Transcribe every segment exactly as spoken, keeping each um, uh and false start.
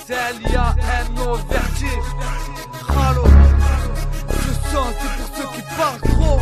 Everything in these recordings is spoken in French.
C'est L I A N O Vertige. Ralo. Ce son c'est pour ceux qui parlent trop.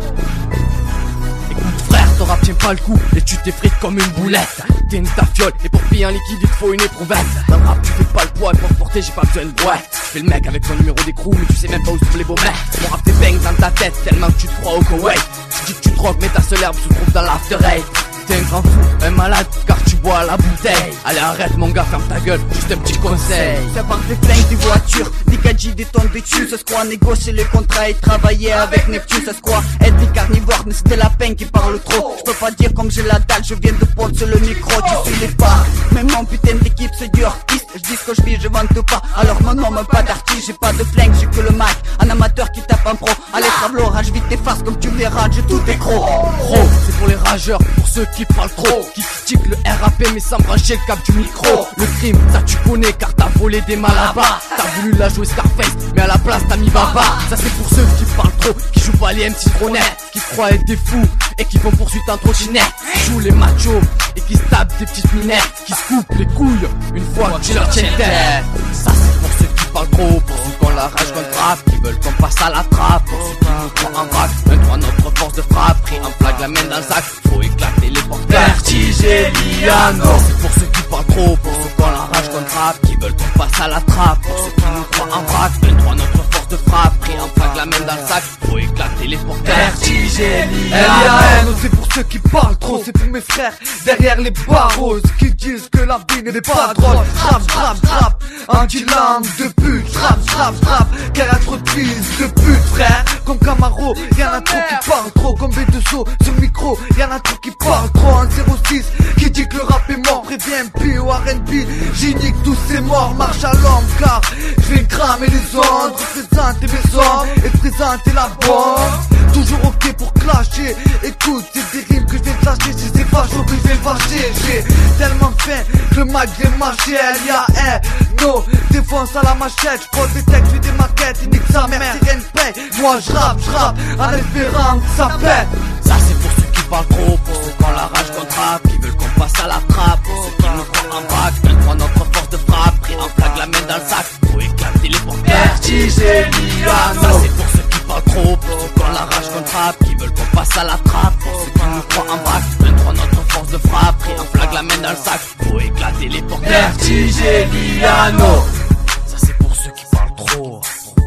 Écoute frère, ton rap tient pas le coup et tu t'effrites comme une boulette. T'es une tafiole et pour payer un liquide il te faut une éprouvette. Dans le rap tu fais pas le poids et pour porter j'ai pas besoin de boîte. Tu fais le mec avec ton numéro d'écrou mais tu sais même pas où sont les beaux mecs. Mon rap fait bang dans ta tête tellement que tu te crois au Koweït. Tu dis que tu drogues mais ta seule herbe se trouve dans l'after eight. T'es un grand fou, un malade car tu bois la bouteille. Allez arrête mon gars, ferme ta gueule, juste un petit conseil. Ça part des flingues, des voitures, des gadgets, des tonnes de dessus. Ça se croit négocier les contrats et travailler avec Neptune. Ça se croit être des carnivores mais c'était la peine qui parle trop. Je peux pas dire comme j'ai la dalle, je viens de prendre sur le micro. Tu suis les pas, même mon putain d'équipe c'est du artiste. Je dis ce que je vis, je vante pas, alors mon nom pas d'artiste. J'ai pas de flingue, j'ai que le Mac, un amateur qui tape un pro. Allez trave l'orage, vite tes faces comme tu verras, j'ai tout écro. Gros, c'est pour les rageurs, pour ceux qui parlent trop, qui critiquent le R A P mais sans brancher le cap du micro. Le crime, ça tu connais car t'as volé des malabas. T'as voulu la jouer Scarface mais à la place t'as mis Baba. Ça c'est pour ceux qui parlent trop, qui jouent pas les M C Dronettes, qui croient être des fous et qui font poursuite en trottinette. Qui jouent les machos et qui se tapent des petites minettes, qui se coupent les couilles une fois que tu leur tiens tête. Ça c'est pour ceux qui parlent trop, pour ceux qui ont la rage qu'on trappe, qui veulent qu'on passe à la trappe, pour ceux qui nous croient en vrac. Un droit notre force de frappe, pris en flag la main dans le sac, faut éclater les porteurs. Vertige et Liano. C'est pour ceux qui parlent trop, pour ceux qui ont la rage qu'on trappe, qui veulent qu'on passe à la trappe, pour ceux qui nous croient en vrac. Un droit notre force de frappe, pris en flag la main dans le sac, faut éclater les porteurs. Vertige et Liano. L I A N O c'est pour ceux qui parlent trop, c'est pour mes frères derrière les barreaux qui disent que la vie n'est pas drôle. Rap, rap, rap, anti-langue de pute. Rap, rap, rap, car y'a trop de fils de pute, frère. Comme Camaro, y'en a trop qui parlent trop. Comme B deux O sur le micro, y'en a trop qui parlent trop. Un zéro six qui dit que le rap est mort, prévient M P ou R and B. J'y nique tous ces morts, marche à l'homme car je vais cramer les ondes, représenter mes hommes et présenter la bombe. Toujours ok pour clasher, écoute, c'est des rimes que je vais te lâcher. Si c'est facho que je vais fâcher, j'ai tellement faim que le mic vient marcher. L I A N O, défense à la machette, je prends des textes, je des maquettes, il nique sa mère, sirène paye. Moi je rappe, je rappe, en espérant que ça pète. Ça c'est pour ceux qui parlent trop, pour ceux qui ont la rage qu'on trappe, qui veulent qu'on passe à la trappe, pour ceux qui nous croient en vrac. Un droit notre force de frappe, pris en flag la main dans le sac, faut éclater les porteurs. Vertige et Liano. Ça c'est pour ceux qui parlent trop, pour ceux qui ont la rage qu'on trappe, qui veulent qu'on passe à la trappe, pour ceux qui nous croient en vrac. Un droit notre force de frappe, pris en flag la main dans le sac, faut éclater les porteurs. Vertige et Liano. Ça c'est pour ceux qui parlent trop,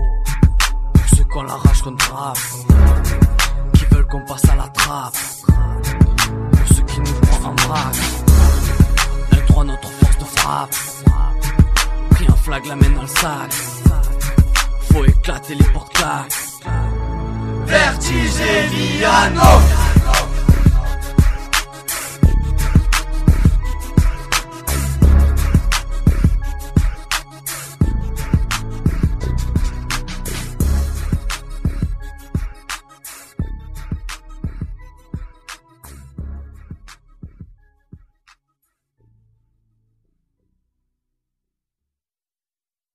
pour ceux qui ont la rage qu'on trappe, qui veulent qu'on passe à la trappe, pour ceux qui nous croient en vrac. Un droit notre force de frappe, pris en flag la main dans le sac, faut éclater les porte-claques. Vertige et Liano.